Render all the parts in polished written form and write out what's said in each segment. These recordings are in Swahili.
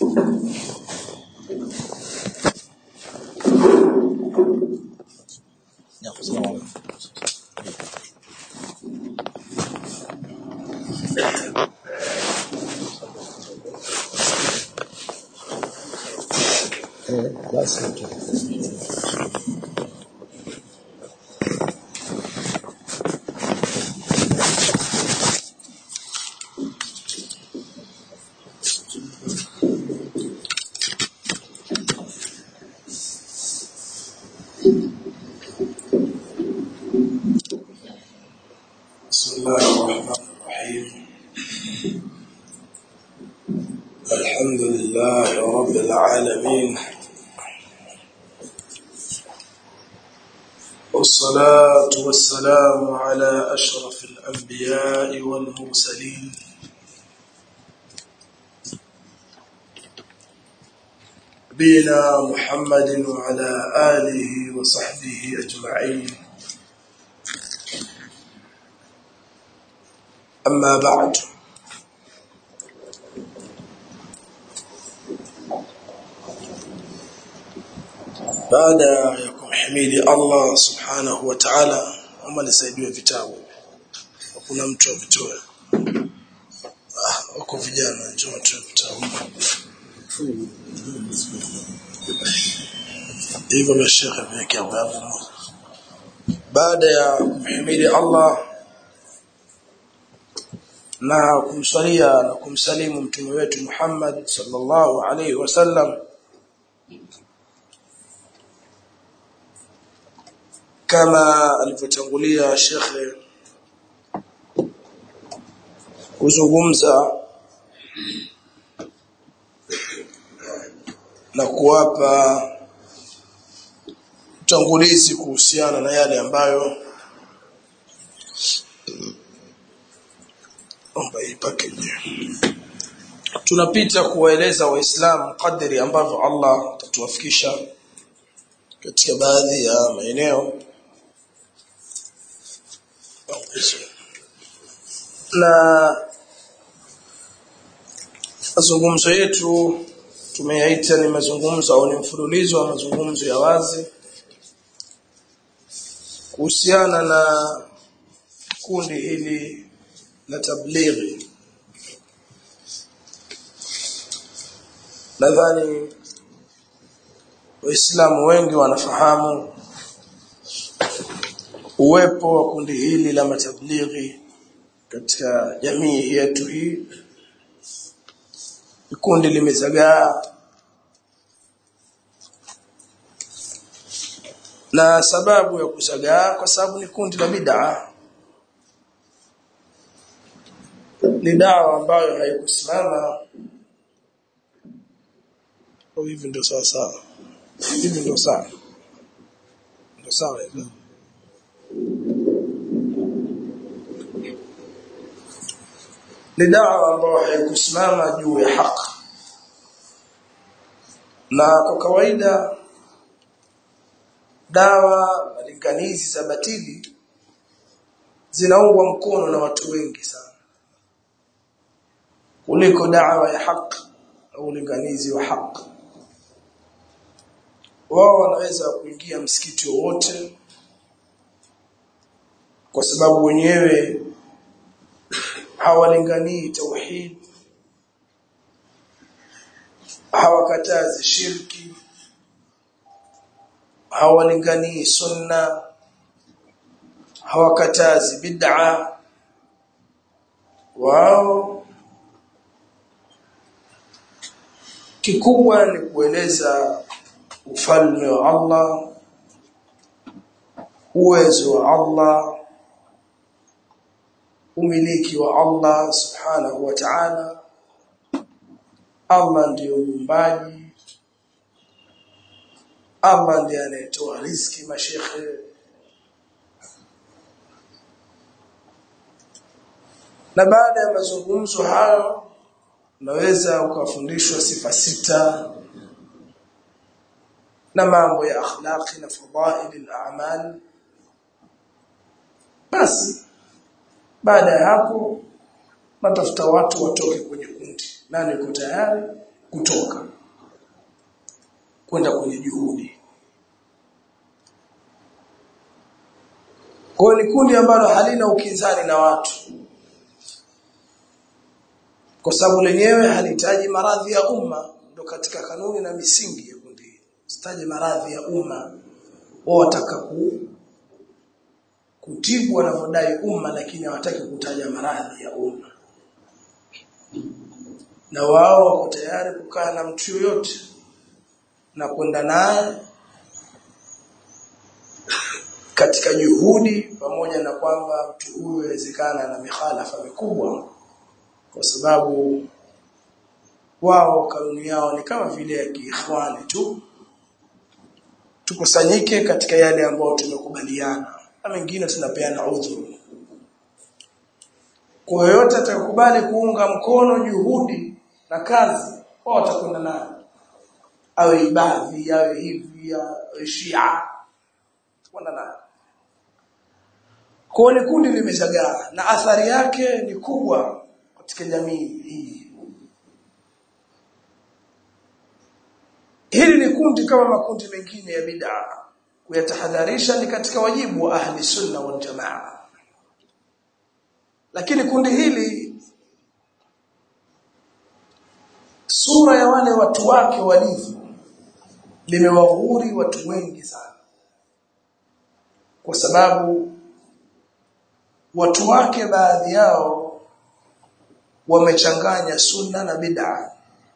بسم الله الرحمن الرحيم. الحمد لله رب العالمين، والصلاة والسلام على أشرف الأنبياء والمرسلين، نبينا محمد وعلى آله وصحبه أجمعين. أما بعد، بعد يكمحميد الله سبحانه وتعالى وما لسaidiwe vitabu. Hakuna mtu avitoe. Wako vijana njoo watoe vitabu. Hivyo na Sheikh ameweka hapo. Baada ya kumhimidi Allah na kumsalia na kumsalimu mtume wetu Muhammad sallallahu alaihi wasallam, kama alivyotangulia Sheikh kuzungumza na kuwapa utangulizi kuhusiana na yale ambayo tunapita kuwaeleza waislamu kadri ambavyo Allah atatuwafikisha katika baadhi ya maeneo. Na mazungumzo yetu tumeyaita ni mazungumzo au ni mfululizo wa mazungumzo ya wazi kuhusiana na kundi hili la tablighi. Nadhani waislamu wengi wanafahamu uwepo wa kundi hili la matablighi katika jamii yetu hii. Kundi limezagaa, na sababu ya kuzagaa kwa sababu ni kundi la bid'a. Ni dawa ambayo haikusimama. Hivi ndio sawa. Hivi ndio sawa. Ndio sawa hivi. Ni dawa ambayo haikusimama juu ya haki. Na kwa kawaida dawa malinganizi za batili zinaungwa mkono na watu wengi sana kuliko dawa ya haki au ulinganizi wa haki. Wao wanaweza kuingia msikiti wote kwa sababu wenyewe hawalinganii tauhid, hawakatazi shirki, hawalinganii sunna, hawakatazi bid'a. Wao kikubwa ni kueleza ufalme wa Allah, uwezo wa Allah, umiliki wa Allah subhanahu wa ta'ala. Allah ndiyo muumbaji, Allah ndiye anayetoa riziki mashekhe. Na baada ya mazungumzo hayo unaweza ukafundishwa sifa 6 na mambo ya akhlaqi na fadail al-a'mal. Basi baada ya hapo natafuta watu watoke kwenye kundi. Nani yuko tayari? kutoka kwenda kwenye juhudi. Kwa ni kundi ambalo halina ukinzani na watu, kwa sababu lenyewe halihitaji maradhi ya umma. Ndio katika kanuni na misingi ya kundi, usitaje maradhi ya umma. Wao wataka kutibu wanavyodai umma, lakini hawataki kutaja maradhi ya umma. Na wao wako tayari kukaa na mtu yoyote na kwenda naye katika juhudi, pamoja na kwamba mtu huyo inawezekana na mikhalafa mikubwa, kwa sababu wao kanuni yao ni kama vile ya kiikhwani tu, tukusanyike katika yale ambayo tumekubaliana, na mengine tunapeana udhuru. Kwa yote atakubali kuunga mkono juhudi na kazi, wao watakwenda nayo, awe ibadhi, awe hivi, awe Shia, kwenda nayo. Kwa ni kundi limezagaa na athari yake ni kubwa katika jamii hii. Hili ni kundi kama makundi mengine ya bid'a, kuyatahadharisha ni katika wajibu wa ahli sunna wal jamaa. Lakini kundi hili, sura ya wale watu wake walivyo, limewaghuri watu wengi sana, kwa sababu watu wake baadhi yao wamechanganya sunna na bid'a.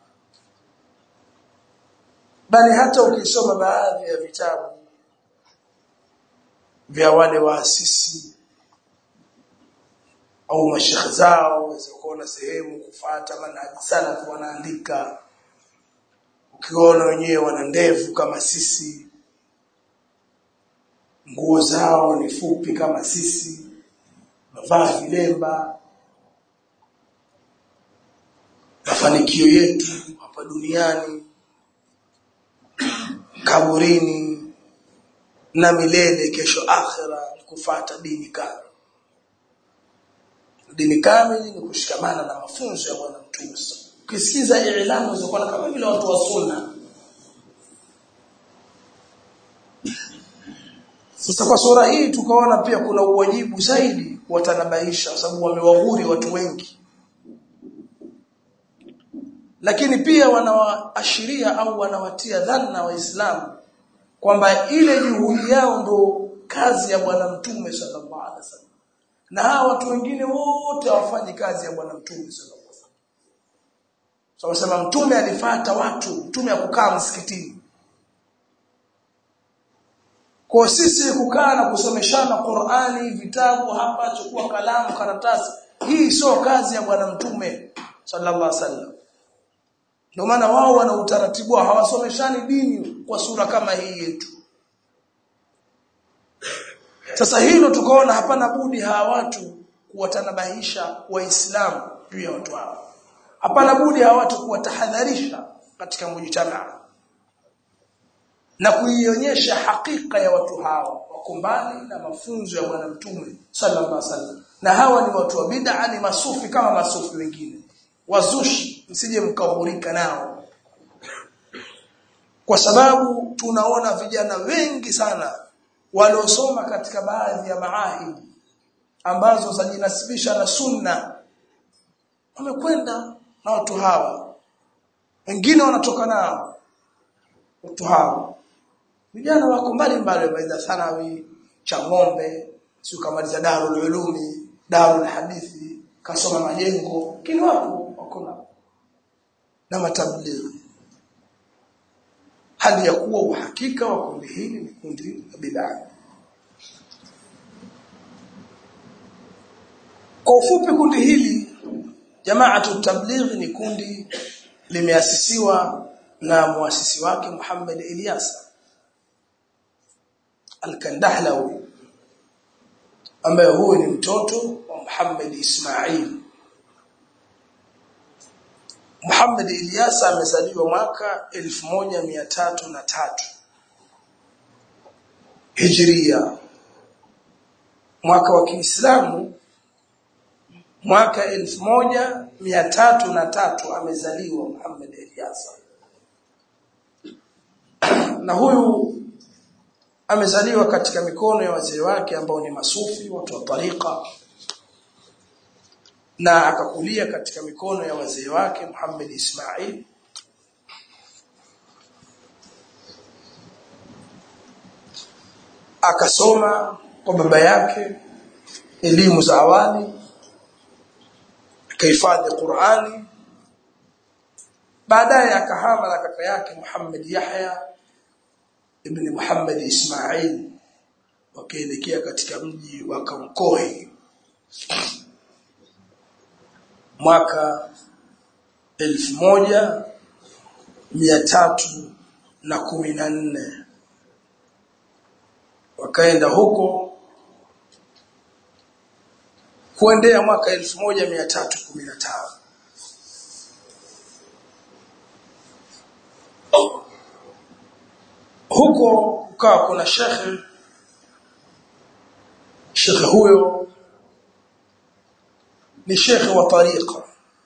Bali hata ukisoma baadhi ya vitabu vya wale waasisi au mashekhe zao, unaweza kuona sehemu kufuata manhaji salaf wanaandika, ukiona wenyewe wana ndevu kama sisi, nguo zao ni fupi kama sisi, mavaa vilemba, mafanikio yetu hapa duniani, kaburini na milele kesho akhira ni kufuata dini kamili. Dini kamili ni kushikamana na mafunzo ya Bwana Mtume. Ukisikiza ilamu zinakuwa kama vile watu wa sunna. Sasa kwa sura hii tukaona pia kuna uwajibu zaidi watanabaisha, kwa sababu wamewaghuri watu wengi. Lakini pia wanawaashiria au wanawatia dhana Waislamu kwamba ile juhudi yao ndo kazi ya Bwana Mtume sallallahu alaihi wasallam, na hawa watu wengine wote hawafanyi kazi ya Bwana Mtume sallallahu alaihi wasallam. So wasema Mtume alifuata watu, Mtume akukaa msikitini. Kwa sisi kukaa na kusomeshana Qur'ani, vitabu hapa, chukua kalamu, karatasi, hii sio kazi ya Bwana Mtume sallallahu alaihi wasallam. Ndio maana wao wana utaratibu, hawasomeshani dini kwa sura kama hii yetu. Sasa hilo tukaona hapana budi hawa watu kuwatanabahisha Waislamu juu ya watu hao. Hapana budi hawa watu kuwatahadharisha katika mujtamaa na kuionyesha hakika ya watu hao wakumbali na mafunzo ya Bwana Mtume sallallahu alaihi wasallam. Na hawa ni watu wa bid'a, ni masufi kama masufi wengine, wazushi, msije mkaghurika nao. Kwa sababu tunaona vijana wengi sana waliosoma katika baadhi ya maahidi ambazo zinajinasibisha na sunna, wamekwenda na watu hawa, wengine wanatoka nao watu hawa. Vijana wako mbali baada thanawi, Changombe, sio kamaliza Darul Ulumi, Darul Hadithi, kasoma Majengo, lakini wako na matablighi. Hali ya kuwa uhakika wa kundi hili ni kundi la bid'a. Kwa ufupi, kundi hili Jamaatu Tabligh ni kundi limeasisiwa na muasisi wake Muhammad Ilyas Al-Kandahlawi, ambaye huyu ni mtoto wa Muhammad Ismail. Muhammad Ilyas amezaliwa mwaka 1303 Hijria, mwaka wa Kiislamu mwaka 1303 amezaliwa Muhammad Ilyasa. Na huyu amezaliwa katika mikono ya wazee wake ambao ni masufi, watu wa tariqa, na akakulia katika mikono ya wazee wake Muhammad Ismail. Akasoma kwa baba yake elimu za awali, akahifadhi Qur'ani. Baadaye akahama na kaka yake Muhammad Yahya ibn Muhammad Ismail, wakaelekea katika mji wa Kankohi mwaka 1314. Wakaenda huko kuendea mwaka 1315. Huko kukawa kuna shekhe huyo ni shekhe wa tariqa,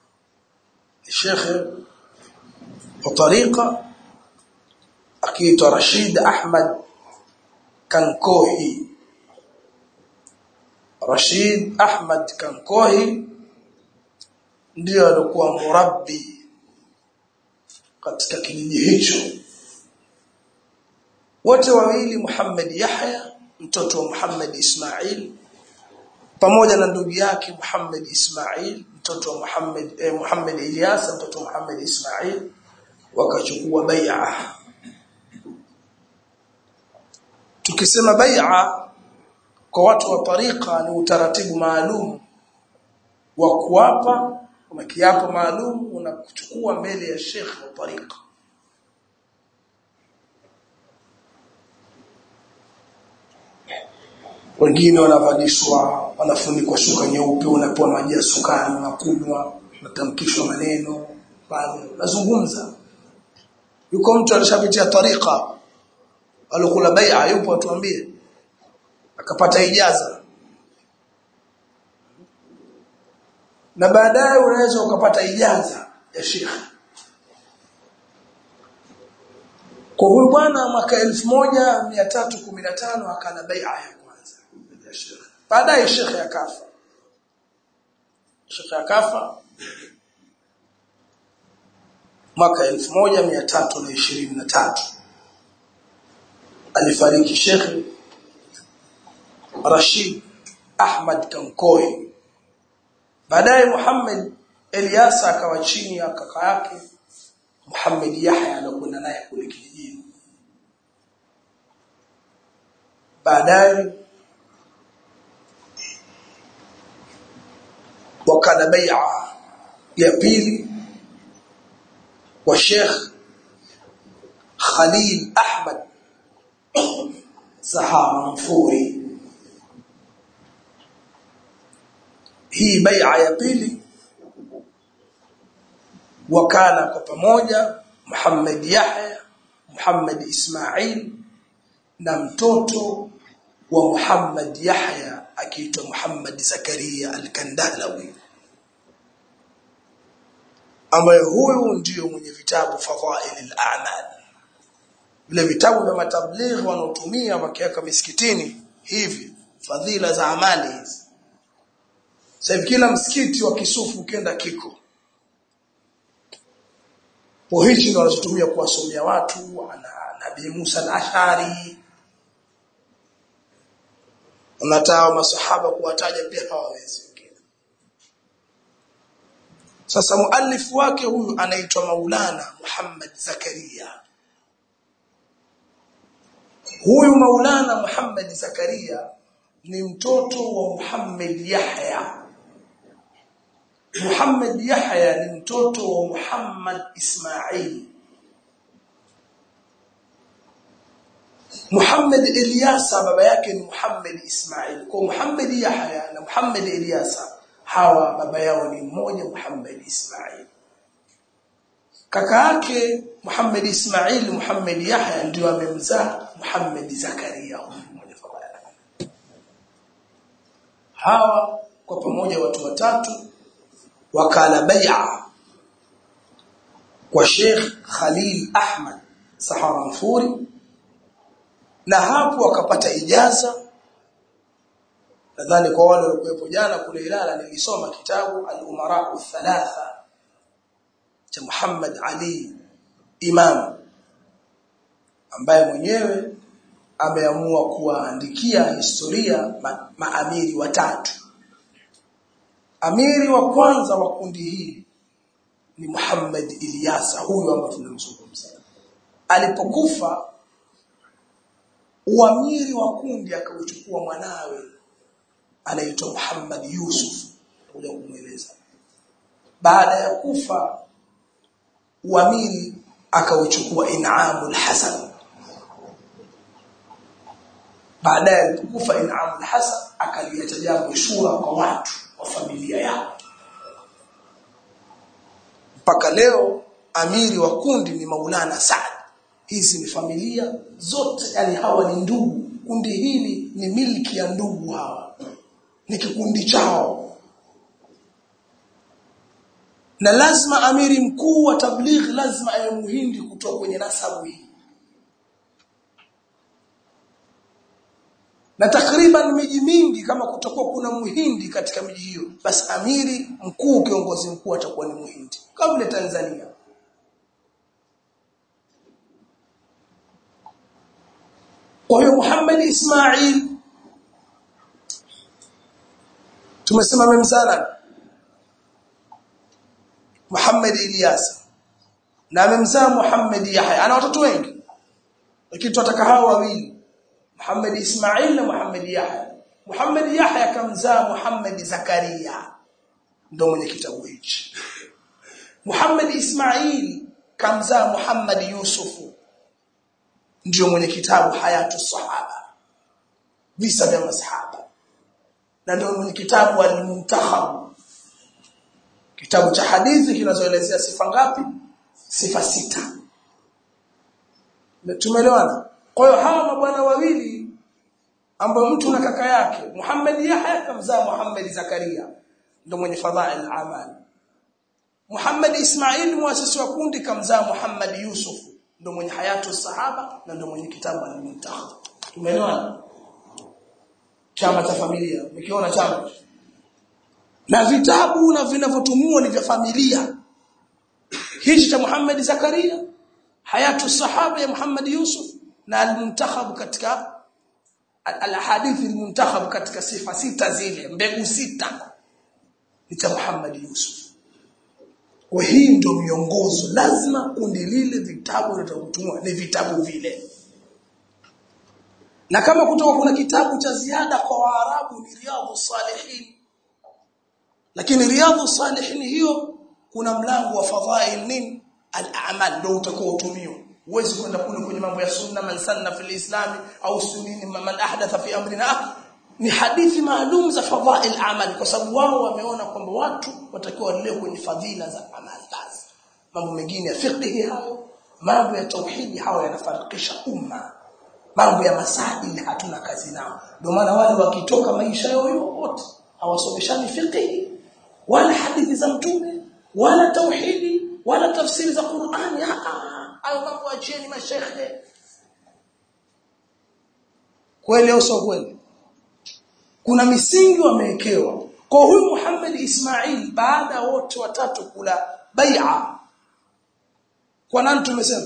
akiitwa Rashid Ahmad Kankohi. Rashid Ahmad Kankohi ndio alikuwa murabbi katika kijiji hicho. Wote wawili, Muhammad Yahya mtoto wa Muhammad Ismail pamoja na ndugu yake Muhammad Ismail mtoto wa Muhammad Ilyasa mtoto wa Muhammad Ismail, wakachukua bai'a. Tukisema bai'a kwa watu wa tariqa ni utaratibu maalum wa kuapa, kama kiapo maalum unakuchukua mbele ya sheikh wa tariqa. Wengine wanavalishwa, wanafunikwa shuka nyeupe, unapewa maji ya sukari, unakunywa, unatamkishwa maneno, pale unazungumza. Yuko mtu alishapitia tariqa, alikula bai'a, yupo atuambie, akapata ijaza. Na baadaye unaweza ukapata ijaza ya sheikh. Kwa huyu bwana mwaka 1315 akana bai'a ya kwanza ya sheikh. Baadaye sheikh akafa mwaka 1323. Alifariki Sheikh Rashid Ahmad Kankohi. Baadaye Muhammad Ilyasa akawa chini ya kaka yake Muhammad Yahya aliyokuwa naye kule kijijini. Baadaye wakala bai'a ya pili wa Sheikh Khalil Ahmad Sahamfuri. Hii bai'a ya pili wakala kwa pamoja Muhammad Yahya, Muhammad Ismail na mtoto wa Muhammad Yahya akiitwa Muhammad Zakaria al-Kandalawi, ambaye huyu ndio mwenye vitabu Fadhail al-A'mal. Vile vitabu vya matablighi wanaotumia wakiweka misikitini hivi, fadhila za amali hizi. Sasa kila msikiti wa kisufu ukienda kiko. Kwa hichi ndio wanatumia kuwasomea watu ana Nabii Musa al-Ashari. Wanataka masahaba kuwataja pia hawawezi. Sasa muallif wake huyu anaitwa Maulana Muhammad Zakaria. Huyu Maulana Muhammad Zakaria ni mtoto wa Muhammad Yahya. Muhammad Yahya ni mtoto wa Muhammad Ismail. Muhammad Ilyasa baba yake ni Muhammad Ismail. Kwa Muhammad Yahya na Muhammad Ilyasa hawa baba yao ni mmoja, Muhammad Ismail. Kaka yake Muhammad Ismail, Muhammad Yahya ndio amemzaa Muhammad Zakaria mmoja baba yake. Hawa kwa pamoja watu watatu wakala bai'a kwa Sheikh Khalil Ahmad Saharanfuri, na hapo akapata ijaza. Nadhani kwa wale waliokuwepo jana kule Ilala nilisoma kitabu Al-Umara Al-Thalatha cha Muhammad Ali Imam, ambaye mwenyewe ameamua kuandikia historia maamiri watatu. Amiri wa kwanza wa kundi hili ni Muhammad Ilyasa, huyu ambaye tunamzungumza. Alipokufa, uamiri wa kundi akauchukua mwanawe anaitwa Muhammad Yusuf, kuja kumueleza. Baada ya kufa, uamiri akauchukua In'amul Hasan. Baada ya kufa In'amul Hasan, akaliacha jambo shura kwa watu wa familia yao. Mpaka leo amiri wa kundi ni Maulana Saad. Hizi ni familia zote, yani hawa ni ndugu. Kundi hili ni milki ya ndugu hawa, ni kikundi chao. Na lazima amiri mkuu wa tabligh lazima awe muhindi kutoka kwenye nasabu hii. Na takriban miji mingi kama kutakuwa kuna muhindi katika miji hiyo, basi amiri mkuu, kiongozi mkuu atakuwa ni muhindi, kama vile Tanzania. Kwa hiyo Muhammad Ismail tumesema memzana Muhammad Ilyasa, na memzaa Muhammad Yahya. Ana watoto wengi, lakini tunataka hao wawili, Muhammad Ismail na Muhammad Yahya. Muhammad Yahya kamzaa Muhammad Zakaria, ndio mwenye kitabu hichi. Muhammad Ismail kamzaa Muhammad Yusuf, ndio mwenye kitabu Hayatu Sahaba, visa vya masahaba, na ndio mwenye kitabu Al-Muntakhab, kitabu cha hadithi kinazoelezea sifa ngapi? Sifa 6. Tumeelewana? Kwa hiyo hawa mabwana wawili ambao mtu na kaka yake, Muhammad Yahya kamzaa Muhammad Zakaria, ndio mwenye fadhail al-amal. Muhammad Ismail muasisi wa kundi kamzaa Muhammad Yusuf, ndio mwenye Hayatu Sahaba na ndio mwenye kitabu Al-Muntakhab. Tumeelewana? Chama cha familia, ukiona chama na vitabu na vinavyotumiwa ni vya familia. Hichi cha Muhammad Zakaria, Hayatu Sahaba ya Muhammad Yusuf, na Al-Muntakhab katika al-ahadithi al-Muntakhab katika sifa 6 zile, mbegu 6 ni cha Muhammad Yusuf. Kwa hii ndio miongozo, lazima kundi lile vitabu vinavyotumiwa ni vitabu vile. Na kama kutoka kuna kitabu cha ziada kwa Waarabu ni Riyadhus Salihin, lakini Riyadhus Salihin hiyo kuna mlango wa fadhail nini al-a'mal, ndio utakao utumio. Huwezi kwenda kule kwenye mambo ya sunna, man sanna fil islam au sunnini man ahdatha fi amrina. Ni hadithi maalum za fadhail al-amal, kwa sababu wao wameona kwamba watu watakiwa walelewe kwenye fadhila za amali. Basi mambo mengine ya fiqh hayo, mambo ya tauhidi hayo yanafarikisha umma. Mambo ya masaili hatuna kazi nao. Ndio maana wale wakitoka maisha yao yote hawasomeshani fiqh wala hadithi za mtume wala tauhidi wala tafsiri za Qur'ani. Hayo mambo acheni mashaikh. Kweli au sio kweli? Kuna misingi wamewekewa. Kwa huyu Muhammad Ismail, baada wote watatu kula bai'a, kwa nani tumesema?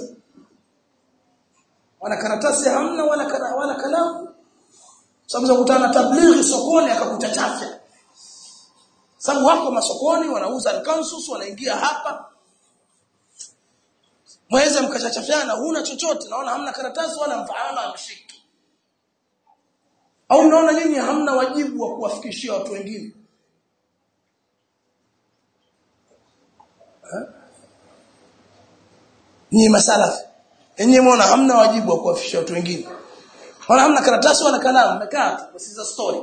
Wana karatasi hamna wala kalamu. Sababu za kutana tablighi sokoni akakuta chafya. Sababu wako masokoni wanauza alkansus, wanaingia hapa. Mweza mkachachafyana, huna chochote, naona hamna karatasi wala mfahamu amshiki. Au mnaona nyinyi hamna wajibu wa kuwafikishia watu wengine? Ni masalafi. Yenyewe mnaona hamna wajibu wa kuwafikishia watu wengine. Wala hamna karatasi wala kalamu, mmekaa tu kusikiza story.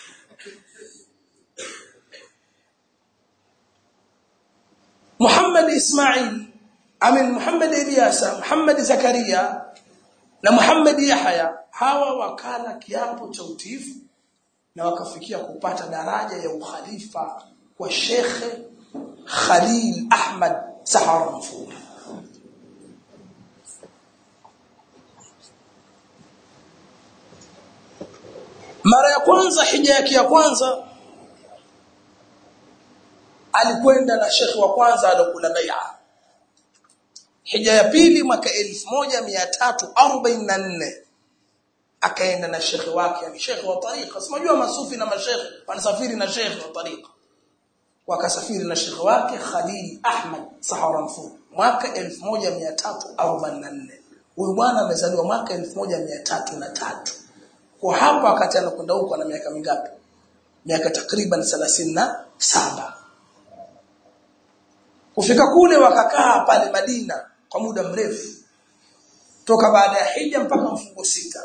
Muhammad Ismail, Muhammad Ilyasa, Muhammad Zakaria na Muhammad Yahya, hawa wakala kiapo cha utiifu na wakafikia kupata daraja ya ukhalifa kwa shekhe Khalil Ahmad Saharanfur. Mara ya kwanza, hija yake ya kwanza, alikwenda na shekhi wa kwanza alokula bai'a. Hija ya pili mwaka 1344 akaenda na shekhi wake, yani shekhi wa tariqa. Unajua masufi na mashekhi wanasafiri na shekhi wa tariqa. Wakasafiri na shekhi wake Khalil Ahmad Saharanfur mwaka 1344. Huyu bwana amezaliwa mwaka 1303. Kwa hapo wakati anakwenda huko na miaka mingapi? Miaka takriban 37. Kufika kule wakakaa pale Madina kwa muda mrefu. Toka baada ya hija mpaka mfungo 6.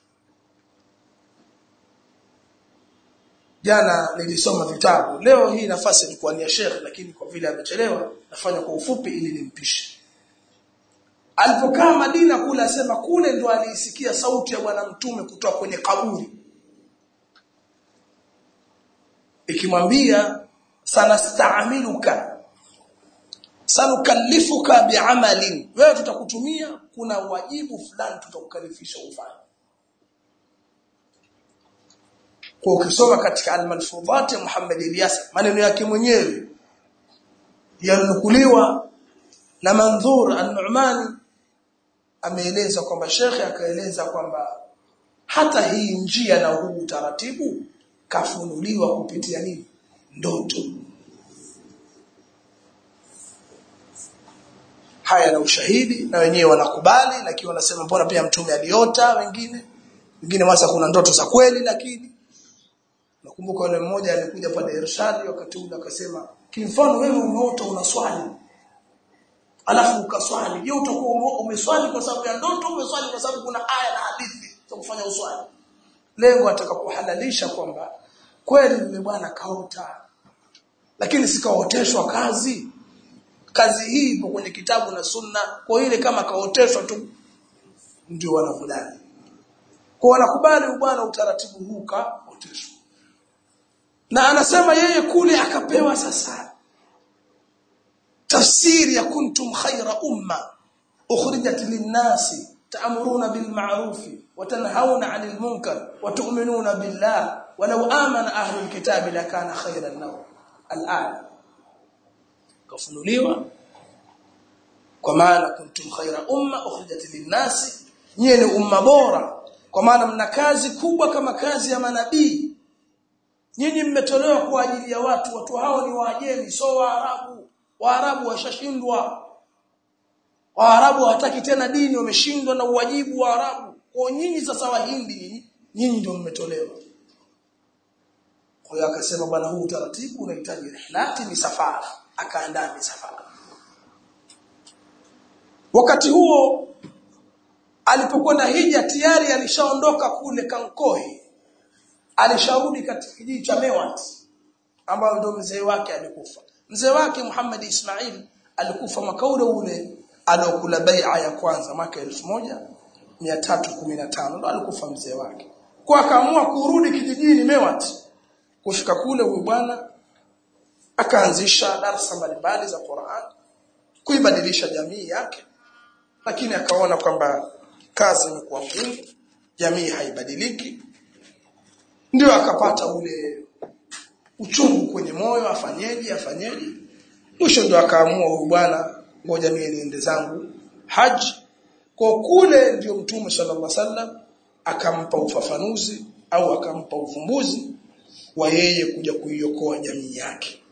Jana nilisoma vitabu. Leo hii nafasi ilikuwa ni ya Sheikh, lakini kwa vile amechelewa nafanya kwa ufupi ili nimpishe. Alipokaa Madina kule, asema kule ndo aliisikia sauti ya bwana mtume kutoka kwenye kaburi ikimwambia, sanasta'miluka sanukallifuka bi'amalin, wewe tutakutumia, kuna wajibu fulani tutakukalifisha ufanye. Kwa ukisoma katika al-Malfudhat ya Muhammad Ilyas, maneno yake mwenyewe yanukuliwa na Mandhur an-Nu'mani, ameeleza kwamba shekhe akaeleza kwamba hata hii njia na huu utaratibu kafunuliwa kupitia nini? Ndoto. Haya na ushahidi, na wenyewe wanakubali, lakini wanasema mbona pia mtume aliota, wengine wasa kuna ndoto za kweli. Lakini nakumbuka yule mmoja alikuja pale Irshad wakati ule akasema, kimfano wewe umeota unaswali alafu ukaswali, je, utakuwa umeswali kwa sababu ya ndoto, umeswali kwa sababu kuna aya na hadithi za kufanya uswali? Lengo atakapohalalisha kwamba kweli yule bwana kaota, lakini sikaoteshwa kazi hii ipo kwenye kitabu na sunna. Kwa ile kama kaoteshwa tu ndio wanakubali. Kwa wanakubali bwana utaratibu huu kaoteshwa. Na anasema yeye kule akapewa sasa tafsiri ya kuntum khayra umma ukhrijat lin-nasi ta'muruna bil ma'ruf wa tanhauna 'anil munkar wa tu'minuna billah wa law amana ahlul kitabi lakana khayran lahum. Al-aya kafunuliwa kwa maana kuntum khayra umma ukhrijat lin-nasi, nyinyi ni umma bora kwa maana mna kazi kubwa kama kazi ya manabii. Nyinyi mmetolewa kwa ajili ya watu hao ni Waajemi, so Waarabu. Waarabu washashindwa. Waarabu hawataki tena dini, wameshindwa na uwajibu wa Arabu. Kwa nyinyi sasa Wahindi, nyinyi ndio mmetolewa. Kwa hiyo akasema bwana, huu utaratibu unahitaji rihlati, misafara. Akaandaa misafara. Wakati huo alipokwenda hija tayari alishaondoka kule Kankohi. Alisharudi katika kijiji cha Mewat ambao ndio mzee wake alikufa. Mzee wake Muhammad Ismail alikufa mwaka ule alokula bai'a ya kwanza mwaka 1315, ndo alikufa mzee wake. Kwa akaamua kurudi kijijini Mewat. Kufika kule huyu bwana akaanzisha darasa mbalimbali za Qur'an, kuibadilisha jamii yake, lakini akaona kwamba kazi imekuwa ngumu, jamii haibadiliki. Ndio akapata ule uchungu kwenye moyo, afanyeje. Mwisho ndio akaamua huyu bwana, ngoja mimi niende zangu haji. Kwa kule ndio Mtume sallallahu alaihi wasallam akampa ufafanuzi au akampa uvumbuzi wa yeye kuja kuiokoa jamii yake.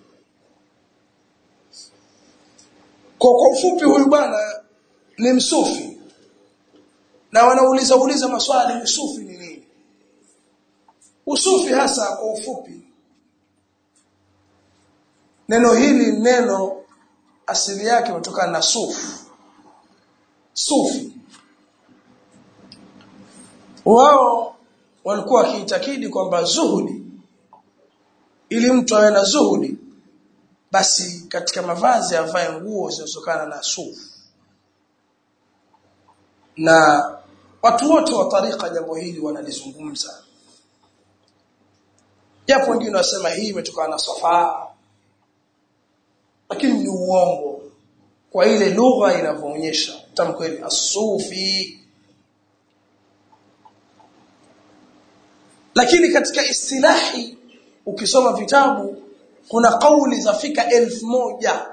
Kwa ufupi, huyu bwana ni msufi. Na wanauliza maswali, usufi ni nini? Usufi hasa kwa ufupi, neno hili neno asili yake kutokana na sufi. Wao walikuwa wakiitakidi kwamba zuhudi, ili mtu awe na zuhudi, basi katika mavazi avae nguo zinazotokana na sufi. Na watu wote wa tariqa jambo hili wanalizungumza. Japo wengine wasema hii imetokana na Safa, lakini ni uongo kwa ile lugha inavyoonyesha tamko hili as-sufi. Lakini katika istilahi ukisoma vitabu kuna kauli zafika 1000.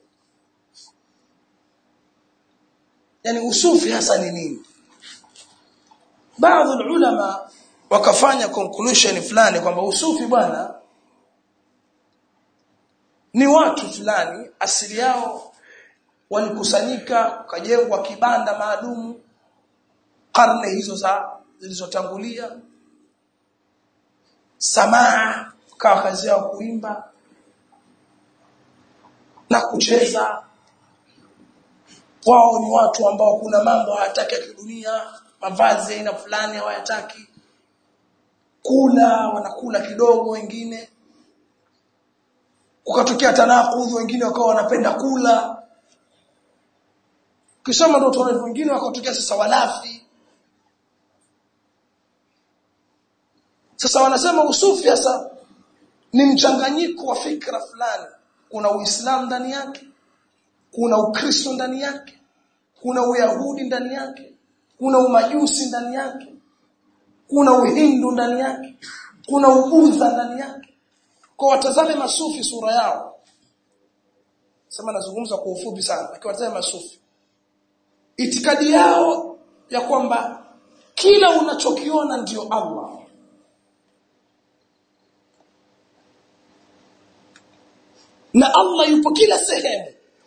Yani usufi hasa ni nini? Baadhi ulama wakafanya conclusion fulani kwamba usufi bwana ni watu fulani asili yao walikusanyika kajengwa kibanda maalum karne hizo zilizotangulia, samaa kwa kazi yao kuimba na kucheza. Wao ni watu ambao kuna mambo hawataki ya kidunia, mavazi aina fulani hawayataki, kula wanakula kidogo, wengine ukatokea tanakudhi, wengine wakawa wanapenda kula, kisha ndio tunaona wengine wakatokea sasa walafi. Sasa wanasema usufi sasa ni mchanganyiko wa fikra fulani. Kuna Uislamu ndani yake, kuna Ukristo ndani yake, kuna Uyahudi ndani yake, kuna Umajusi ndani yake, kuna Uhindu ndani yake, kuna Ubudha ndani yake. Kwa watazame masufi sura yao. Sema nazungumza kwa ufupi sana. Akiwatazama masufi, itikadi yao ya kwamba kila unachokiona ndio Allah. Na Allah yupo kila sehemu.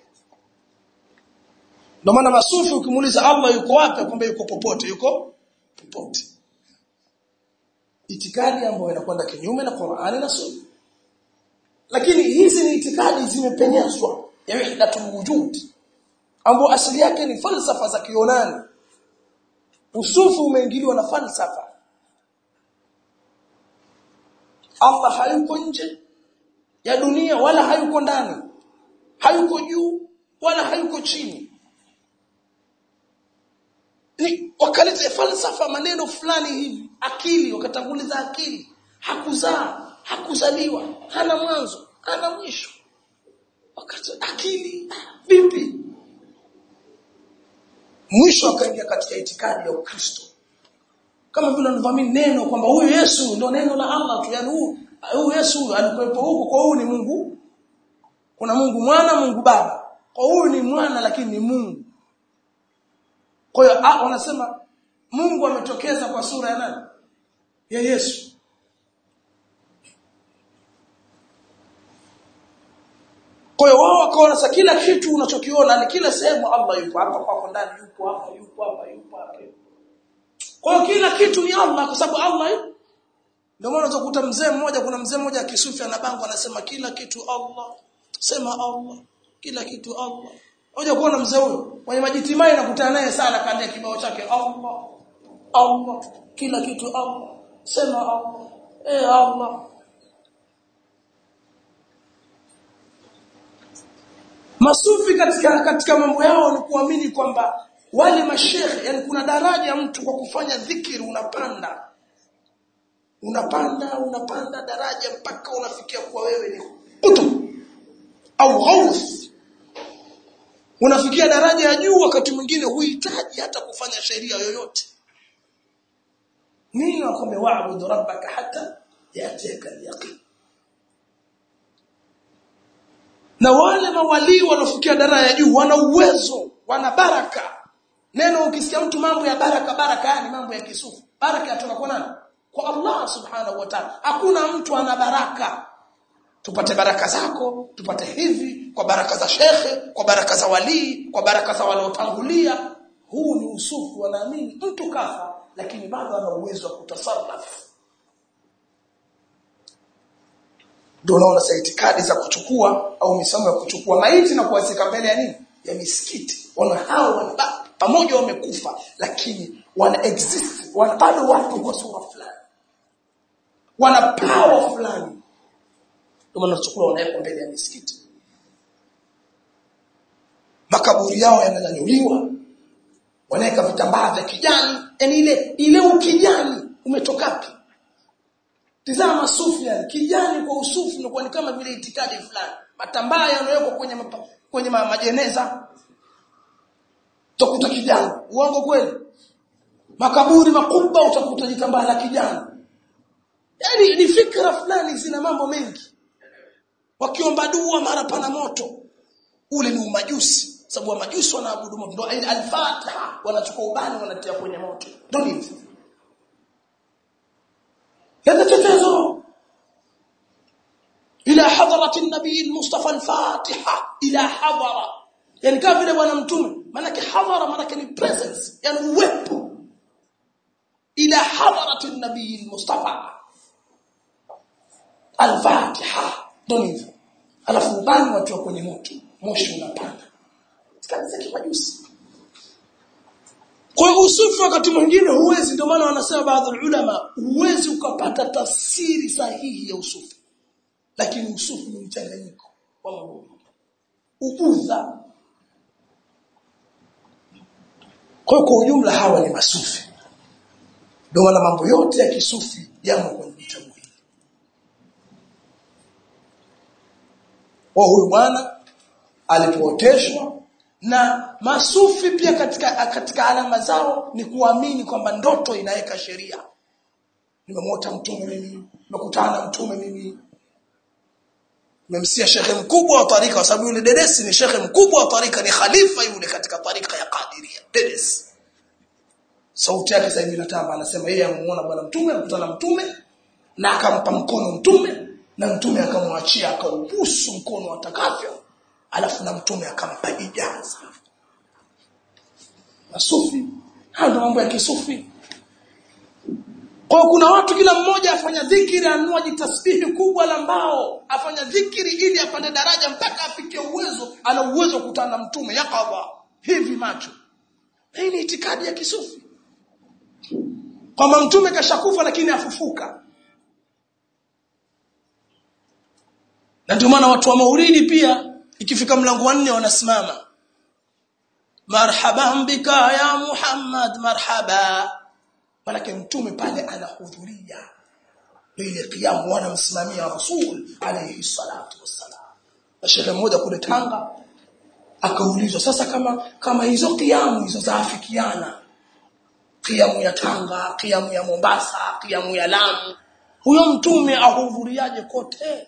Ndio maana masufi ukimuuliza Allah yuko wapi, kwamba yuko popote, yuko popote. Itikadi ambayo inakwenda kinyume na Qur'ani na Sunna. Lakini hizi ni itikadi zimepenyezwa ya wahdatul wujud, ambayo asili yake ni falsafa za Kiyunani. Usufi umeingiliwa na falsafa. Allah hayuko nje ya dunia wala hayuko ndani, hayuko juu wala hayuko chini. Ni wakaleta falsafa maneno fulani hivi, akili wakatanguliza akili, hakuzaa, hakuzaliwa, hana mwanzo, hana mwisho. Wakati akili vipi? Mwisho akaingia katika itikadi ya Ukristo. Kama vile wanavamini neno kwamba huyu Yesu ndio neno la Allah tu, yani huyu Yesu alikuwepo huko, kwa huyu ni Mungu. Kuna Mungu Mwana, Mungu Baba. Kwa huyu ni mwana lakini ni Mungu. Kwa hiyo wanasema Mungu ametokeza kwa sura ya nani? Ya Yesu. Kwa hiyo wao wakaona sasa kila kitu unachokiona ni kila sehemu Allah yupo, hapa kwako ndani yupo, hapa yupo, hapa yupo, hapa. Kwa hiyo kila kitu ni Allah, kwa sababu Allah yupo. Ndio maana utakuta mzee mmoja, kuna mzee mmoja akisufi anabango anasema kila kitu Allah. Sema Allah, kila kitu Allah. Hoja kuona mzee huyo kwenye majitimai nakutana naye sana, kaandia kibao chake Allah. Allah, kila kitu Allah. Sema Allah. Allah. Masufi katika mambo yao ni kuamini kwamba wale mashehe, yani kuna daraja mtu kwa kufanya dhikri unapanda daraja mpaka unafikia kwa wewe ni kutub au ghaus. Unafikia daraja ya juu, wakati mwingine huhitaji hata kufanya sheria yoyote. Nini wakombe wa'budu rabbaka hatta yataka al-yaqin. Na wale mawali walofikia daraja ya juu wana uwezo, wana baraka. Neno ukisikia mtu mambo ya baraka yani mambo ya kisufu. Baraka yatoka kwa nani? Kwa Allah subhanahu wa ta'ala. Hakuna mtu ana baraka. Tupate baraka zako, tupate hivi kwa baraka za shekhe, kwa baraka za wali, kwa baraka za waliotangulia. Huu ni usufu, wanaamini mtu kafa lakini bado ana uwezo wa kutasarraf. Ndio unaona sasa itikadi za kuchukua au misomo ya kuchukua maiti na kuwazika mbele ya nini? Ya misikiti. Wana hao pamoja wamekufa lakini wana exist, wana bado watu kwa sura fulani. Wana power fulani. Ndio maana chukua wanaweka mbele ya misikiti. Makaburi yao yananyanyuliwa. Wanaweka vitambaa vya kijani, yani ile ukijani umetokapi? Tazama sufi, yani kijani kwa usufi ni kama vile itikadi fulani. matambaa yanayowekwa kwenye majeneza utakuta kijana. Uongo kweli? Makaburi makubwa utakuta jitambaa la kijana. Yaani ni fikra fulani zina mambo mengi. Wakiomba dua mara pana moto. Ule ni umajusi. Sababu wa majusi wanaabudu moto. Ndio al-Fatiha wanachukua ubani wanatia kwenye moto. Ndio hivyo. هذا تتزو إلى حضرة النبي المصطفى الفاتحة إلى حضرة يعني كافر وانا متوم مانك حضرة مانك presence يعني uwepo إلى حضرة النبي المصطفى الفاتحة دونيف alafu ubani watu kwenye moto moshi unapanda sikaanza kimajusi. Kwa usufi wakati mwingine huwezi, ndio maana wanasema baadhi ya ulama huwezi ukapata tafsiri sahihi ya usufi. Lakini usufi ni mchanganyiko wa mambo. Ubudha. Kwa ujumla hawa ni masufi. Ndio maana mambo yote ya kisufi yamo kwenye vitabu hivi. Huyu bwana alipooteshwa na masufi pia katika alama zao ni kuamini kwamba ndoto inaweka sheria. Nimemwota mtume mimi, nimekutana na mtume mimi. Nimemsikia shekhe mkubwa wa tarika kwa sababu yule Dedesi ni shekhe mkubwa wa tarika, ni khalifa yule katika tarika ya Qadiria. Dedesi. Sauti yake sasa hivi natamba, anasema yeye amemuona bwana mtume, alikutana na mtume na akampa mkono mtume na mtume akamwachia akaubusu mkono atakavyo. Alafu na mtume akampa ijaza. Masufi ndio mambo ya kisufi. Kwa kuna watu kila mmoja afanya dhikiri, anuaji tasbihi kubwa la mbao, afanya dhikiri ili apande daraja mpaka afike uwezo, ana uwezo kukutana na mtume yakaba hivi macho. Hii ni itikadi ya kisufi. Kwamba mtume kashakufa lakini afufuka. Na ndio maana watu wa Maulidi pia ikifika mlango wa 4 wanasimama. Marhaban bika ya Muhammad, marhaba. Malaki mtume pale anahudhuria ile qiyam, wanamsimamia Rasul alayhi salatu wassalam. Na shekhe mmoja kule Tanga akaulizwa, sasa kama hizo qiyam hizo zaafikiana, qiyam ya Tanga, qiyam ya Mombasa, qiyam ya Lamu, huyo mtume ahudhuriaje kote?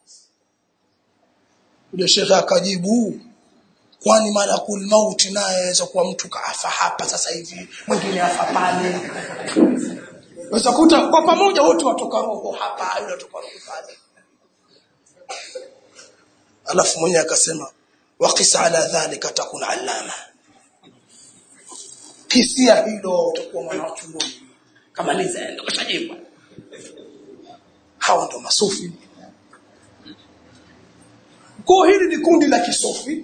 Yule shekhe akajibu, kwani malakul mauti naye aweza kuwa mtu kaafa hapa sasa hivi, mwingine afa pale. Waweza kuta kwa pamoja wote watoka roho hapa, yule atoka roho pale. Alafu mwenye akasema, waqisa ala dhalika takun allama. Kisia hilo utakuwa mwana wa chumboni. Kamaliza ndio kashajibu. Hao ndio masufi. Kwa hili ni kundi la kisufi.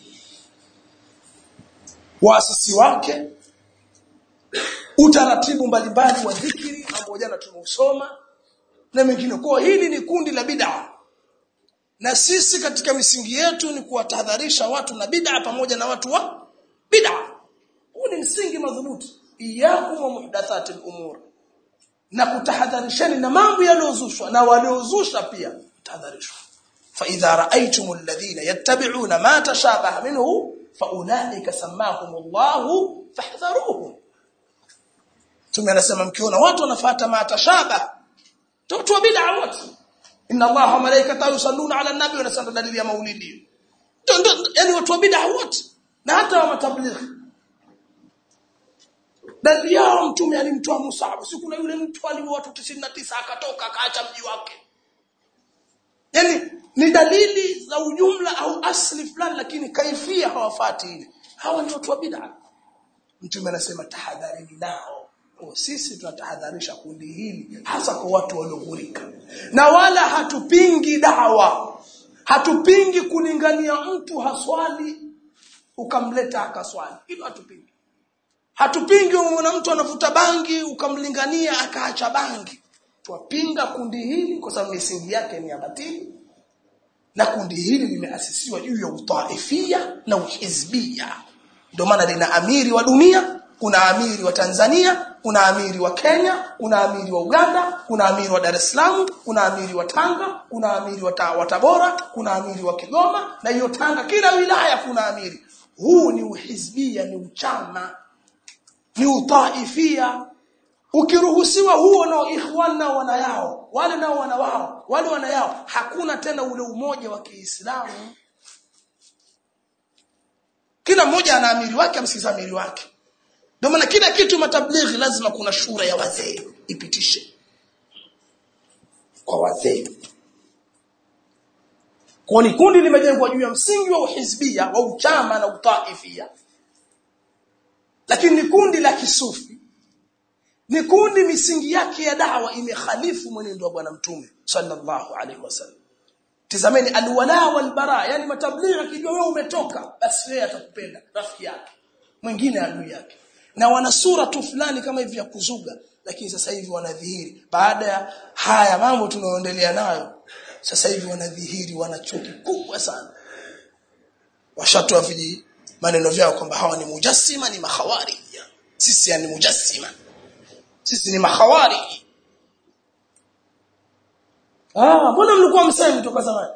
Waasisi wake, utaratibu mbalimbali wa dhikri ambao jana tumeusoma na mengine. Kwa hili ni kundi la bid'a. Na sisi katika misingi yetu ni kuwatahadharisha watu na bid'a pamoja na watu wa bid'a. Huu ni msingi madhubuti. Iyakum wa muhdathatil umur. Na kutahadharisheni na mambo yaliyozushwa na waliozusha pia tahadharishwa. Fa idha ra'aytumul ladhina yattabi'una ma tashabaha minhu faulaika samahumullahu fahdharuhum. Tumeanasema mkiona watu wanafuata matashaba, watu wa bid'a wote. Inna Allaha wa malaikatahu yusalluna ala nabi, wanasema dalili ya maulidi. Yani watu wa bid'a wote na hata wa matablighi. Dalili yao mtume alimtoa Musa, siku kuna yule mtu aliwa watu 99 akatoka akaacha mji wake. Yani ni dalili za ujumla au asli fulani, lakini kaifia hawafati ile. Hawa ni watu wa bid'a. Mtume anasema tahadharini nao. Sisi tunatahadharisha kundi hili hasa kwa watu walioghurika. Na wala hatupingi dawa. Hatupingi kulingania mtu haswali ukamleta akaswali. Hilo hatupingi. Hatupingi umeona mtu anavuta bangi ukamlingania akaacha bangi. Tuwapinga kundi hili kwa sababu misingi yake ni ya batili. Na kundi hili limeasisiwa juu ya utaifia na uhizbia. Ndio maana lina amiri wa dunia, kuna amiri wa Tanzania, kuna amiri wa Kenya, kuna amiri wa Uganda, kuna amiri wa Dar es Salaam, kuna amiri wa Tanga, kuna amiri wa Tabora, kuna amiri wa Kigoma, na hiyo Tanga kila wilaya kuna amiri. Huu ni uhizbia, ni uchama, ni utaifia. Ukiruhusiwa huo nao ikhwan nao wana yao, wale nao wana wao, wale wana yao, hakuna tena ule umoja wa Kiislamu. Kila mmoja ana amiri wake, amsikiza amiri wake. Ndio maana kila kitu matablighi lazima kuna shura ya wazee ipitishe kwa wazee. Kwa ni kundi limejengwa juu ya msingi wa uhizbia, wa uchama na utaifia. Lakini ni kundi la kisufi. Ni kundi misingi yake ya da'wa imekhalifu mwenendo wa bwana mtume sallallahu alaihi wasallam. Tazameni alwala walbara, yani matablighi akijua wewe umetoka, basi yeye atakupenda rafiki yake, mwingine adui yake. Na wana sura tu fulani kama hivi ya kuzuga, lakini sasa hivi wanadhihiri. Baada ya haya mambo tunayoendelea nayo, sasa hivi wanadhihiri, wana chuki kubwa sana. Washatoa viji maneno vyao kwamba hawa ni mujassima, ni makhawari. Sisi ni mujassima, sisi ni makhawari. Mbona mlikuwa msemi toka zamani?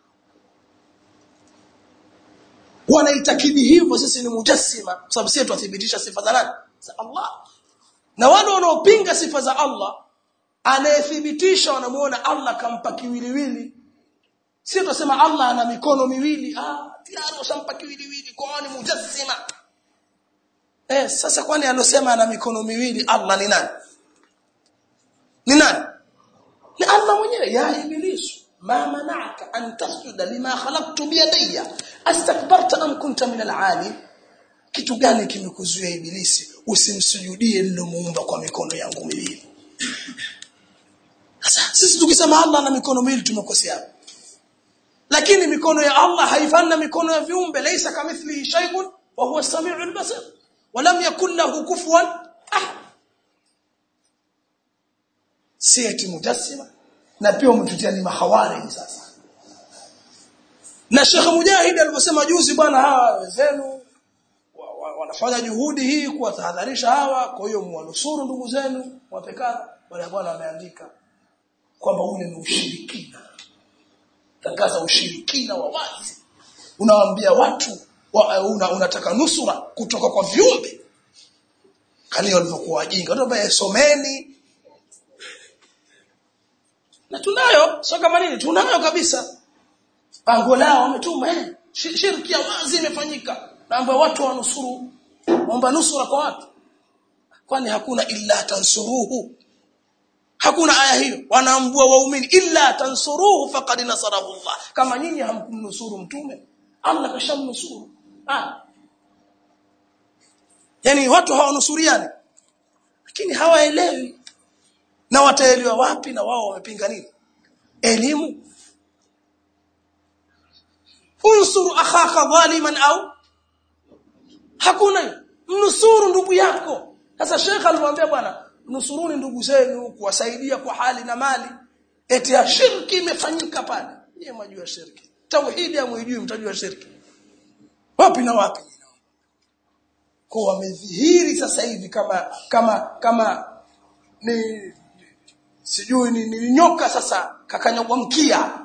Wanaitakidi hivyo sisi ni mujassima, kwa sababu sisi tuthibitisha sifa za nani? Za Allah. Na wale wanaopinga sifa za Allah, anayethibitisha wanamuona Allah kampa kiwiliwili. Sisi tunasema Allah ana mikono miwili. Tayari ushampa kiwiliwili, kwa ni mujassima. Sasa kwani anosema ana mikono miwili Allah ni nani? Ni nani? Ni Allah mwenyewe. Ya Ibilisi, ma mana'aka an tasjuda lima khalaqtu bi yadayya astakbarta am kunta min al-'ali? Kitu gani kimekuzuia Ibilisi usimsujudie nilomuumba kwa mikono yangu miwili? Sasa sisi tukisema Allah ana mikono miwili tumekosea. Lakini mikono ya Allah haifanani mikono ya viumbe. Laysa kamithlihi shay'un wa huwa as-sami'ul basir wa lam yakul lahu kufuwan ahad. Sisi mujassima na pia mtutia ni mahawari sasa. Na Sheikh Mujahid aliposema juzi, bwana hawa wenzenu wanafanya juhudi hii kuwatahadharisha hawa, kwa hiyo muwanusuru ndugu zenu wapekana, wale bwana wameandika kwamba ule ni ushirikina. Tangaza ushirikina wa wazi. Unawaambia watu unataka nusura kutoka kwa viumbe. Kani walivyokuwa wajinga. Ndio someni. Na tunayo, sio kama nini, tunayo kabisa. Pango lao wametuma shirki ya wazi imefanyika. Naomba watu wanusuru. Naomba nusura kwa watu. Kwani hakuna illa tansuruhu? Hakuna aya hiyo. Wanaambua waumini illa tansuruhu faqad nasarahu Allah. Kama nyinyi hamkumnusuru mtume, Allah kashamnusuru. Yani watu hawanusuriani. Lakini hawaelewi. Na wataelewa wapi? Na wao wamepinga nini? Elimu. Unsuru akhaka zaliman au hakuna, mnusuru ndugu yako. Sasa Sheikh alimwambia bwana, nusuruni ndugu zenu kuwasaidia kwa hali na mali. Eti ya shirki imefanyika pale. Yeye mjua shirki. Tauhidi hamjui, mtajua shirki. Wapi na wapi? Kwa wamedhihiri sasa hivi kama ni sijui ni nyoka sasa kakanyagwa mkia.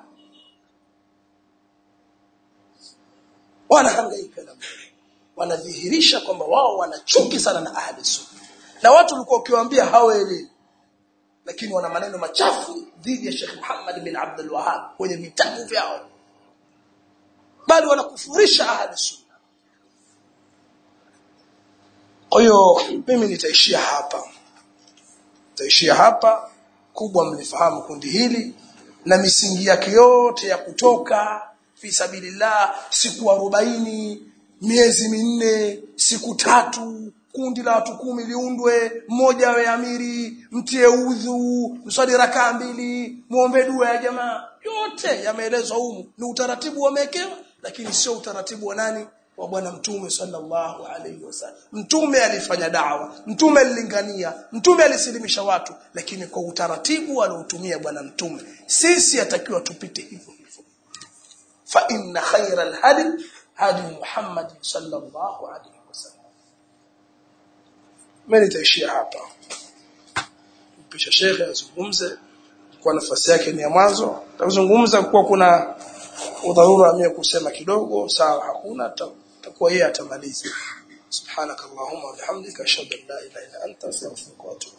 Wanahangaika na wanadhihirisha kwamba wao wanachuki sana na ahli sunna. Na watu walikuwa ukiwaambia hawaelewi. Lakini wana maneno machafu dhidi ya Sheikh Muhammad bin Abdul Wahhab kwenye vitabu vyao. Bali wanakufurisha ahli sunna. Kwa hiyo mimi nitaishia hapa. Kubwa mlifahamu kundi hili na misingi yake yote ya kutoka fi sabilillah, siku 40, miezi 4, siku 3, kundi la watu 10 liundwe, mmoja awe amiri, mtie udhu, mswali rakaa 2, muombe dua ya jamaa. Yote yameelezwa humu, ni utaratibu wamewekewa, lakini sio utaratibu wa nani? Wa bwana mtume sallallahu alayhi wasallam. Mtume alifanya da'wa, mtume alilingania, mtume alisilimisha watu, lakini kwa utaratibu aliotumia bwana mtume. Sisi atakiwa tupite hivyo. Fa inna khayral hadi Muhammad sallallahu alayhi wasallam. mimi nitaishia hapa. Kisha shekhe azungumze kwa nafasi yake ni ya mwanzo. Tazungumza kwa kuna udharura mimi kusema kidogo, sawa, hakuna takuwa yeye atamaliza. Subhanakallahumma wa bihamdika ashhadu an la ilaha illa anta astaghfiruka wa atubu